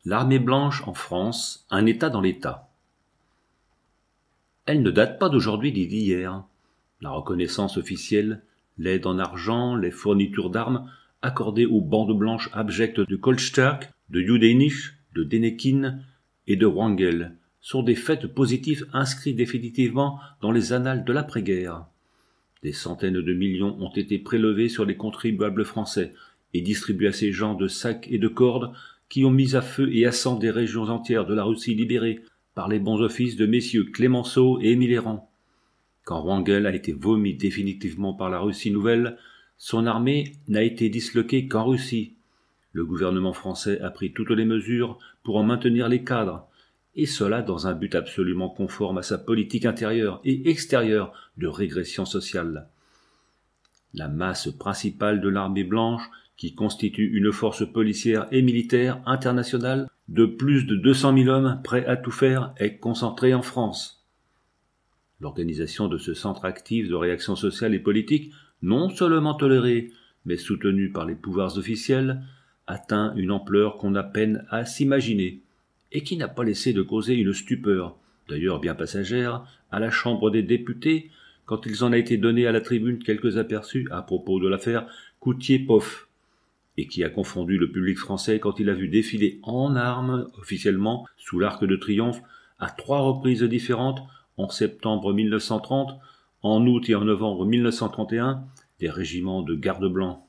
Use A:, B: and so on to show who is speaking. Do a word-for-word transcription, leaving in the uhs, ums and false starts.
A: L'armée blanche en France, un État dans l'État. Elle ne date pas d'aujourd'hui ni d'hier. La reconnaissance officielle, l'aide en argent, les fournitures d'armes accordées aux bandes blanches abjectes de Kolchak, de Yudenich, de Denekin et de Wrangel sont des faits positifs inscrits définitivement dans les annales de l'après-guerre. Des centaines de millions ont été prélevés sur les contribuables français et distribués à ces gens de sacs et de cordes qui ont mis à feu et à sang des régions entières de la Russie libérées par les bons offices de messieurs Clémenceau et Mitterrand. Quand Wrangel a été vomi définitivement par la Russie nouvelle, son armée n'a été disloquée qu'en Russie. Le gouvernement français a pris toutes les mesures pour en maintenir les cadres, et cela dans un but absolument conforme à sa politique intérieure et extérieure de régression sociale. La masse principale de l'armée blanche, qui constitue une force policière et militaire internationale de plus de deux cent mille hommes prêts à tout faire, est concentrée en France. L'organisation de ce centre actif de réaction sociale et politique, non seulement toléré, mais soutenu par les pouvoirs officiels, atteint une ampleur qu'on a peine à s'imaginer, et qui n'a pas laissé de causer une stupeur, d'ailleurs bien passagère, à la Chambre des députés, quand ils en a été donné à la tribune quelques aperçus à propos de l'affaire Coutier-Poff, et qui a confondu le public français quand il a vu défiler en armes, officiellement, sous l'Arc de Triomphe, à trois reprises différentes, en septembre mille neuf cent trente, en août et en novembre mille neuf cent trente et un, des régiments de gardes blancs.